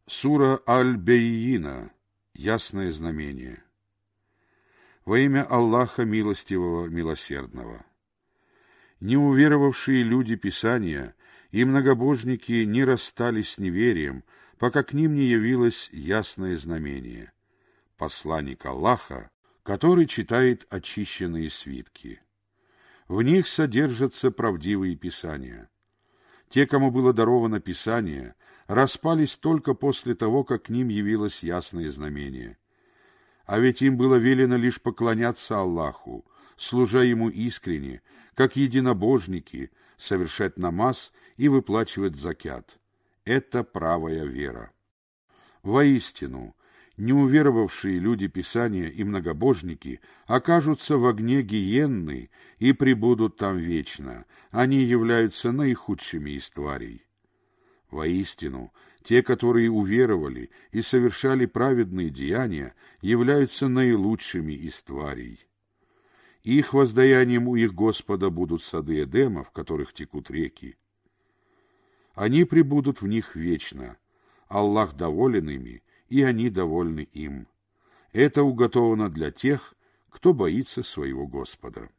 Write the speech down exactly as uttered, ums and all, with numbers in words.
Сура Аль-Бейина. Ясное знамение. Во имя Аллаха Милостивого, Милосердного. Неуверовавшие люди Писания и многобожники не расстались с неверием, пока к ним не явилось ясное знамение. Посланник Аллаха, который читает очищенные свитки. В них содержатся правдивые Писания. Те, кому было даровано Писание, распались только после того, как к ним явилось ясное знамение. А ведь им было велено лишь поклоняться Аллаху, служа Ему искренне, как единобожники, совершать намаз и выплачивать закят. Это правая вера. Воистину, неуверовавшие люди Писания и многобожники окажутся в огне гиенны и пребудут там вечно. Они являются наихудшими из тварей. Воистину, те, которые уверовали и совершали праведные деяния, являются наилучшими из тварей. Их воздаянием у их Господа будут сады Эдема, в которых текут реки. Они пребудут в них вечно. Аллах доволен ими, и они довольны им. Это уготовано для тех, кто боится своего Господа.